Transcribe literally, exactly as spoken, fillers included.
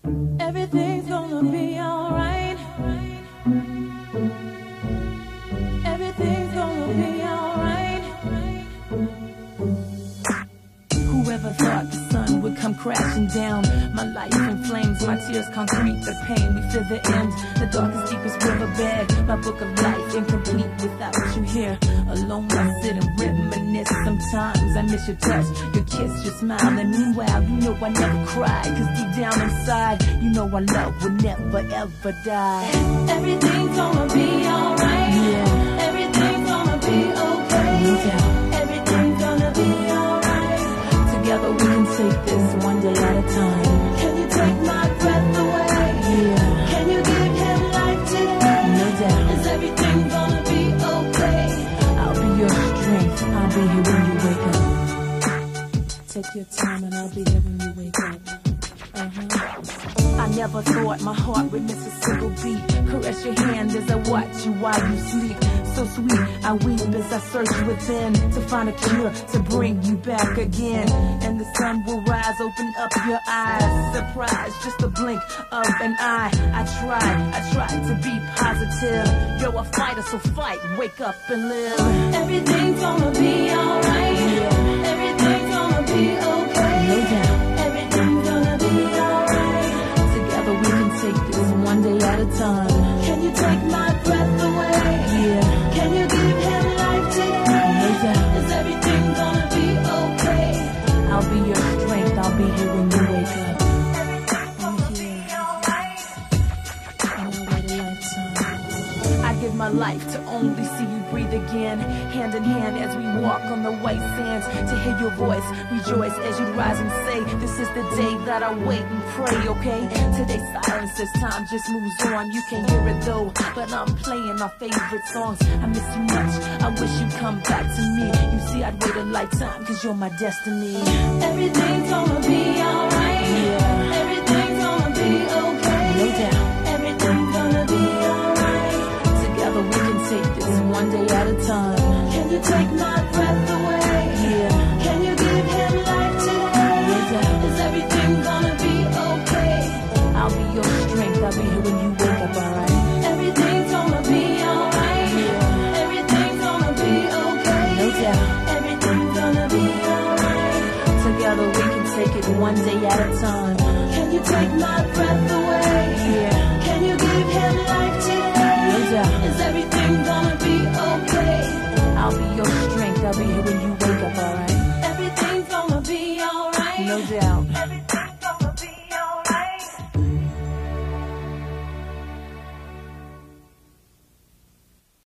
Everything's gonna be alright. Everything's gonna be alright. Whoever thought the sun would come crashing down? My life in flames, my tears concrete the pain. We feel the end, the darkest, deepest riverbed. My book of life incomplete without you here. Alone I sit and reminisce. Sometimes I miss your touch, your kiss, your smile. And meanwhile, you know I never cry, cause deep down inside, you know our love will never ever die. Everything's gonna be alright. Yeah. Everything's gonna be okay. No doubt. Everything's gonna be alright. Together we can take this one day at a time. Can you take my breath away? Yeah. Can you give him life today? No doubt. Is everything gonna be okay? I'll be your strength. I'll be here when you wake up. Take your time and I'll be here when you wake up. Uh-huh. I never thought my heart would miss a single beat. Caress your hand as I watch you while you sleep. So sweet, I weep as I search within to find a cure to bring you back again. And the sun will rise, open up your eyes. Surprise, just a blink of an eye. I tried, I tried to be positive. You're a fighter, so fight, wake up and live. Everything's gonna be alright. Yeah. Everything's gonna be okay. No doubt. Everything's gonna be alright. Together we can take this one day at a time. Can you take my breath away? Yeah. Can you give him life today? No doubt. Is everything gonna be okay? I'll be your strength. I'll be here when you wake up. Everything's gonna be alright. I know what a lifetime. I give my life to only see you breathe again, hand in hand as we walk on the white sands. To hear your voice, rejoice as you rise and say, this is the day that I wait and pray, okay? Today's silence as time just moves on. You can hear it though, but I'm playing our favorite songs. I miss you much, I wish you'd come back to me. You see, I'd wait a lifetime, cause you're my destiny. Everything's gonna be alright. Yeah. Everything's gonna be okay. No doubt. Everything's gonna be alright. Together we can take this one day at a time. Can you take my breath away? Yeah. Can you give him life today? No doubt. Is everything gonna be okay? I'll be your strength. I'll be here when you wake up, alright? Everything's gonna be alright. Yeah. Everything's gonna be okay. No doubt. Everything's gonna be alright. Together we can take it one day at a time. Can you take my breath away? Yeah. Can you give him life today? No doubt. Is everything gonna be okay? I'll be your strength. I'll be here when you wake up, alright? Everything's gonna be alright. No doubt.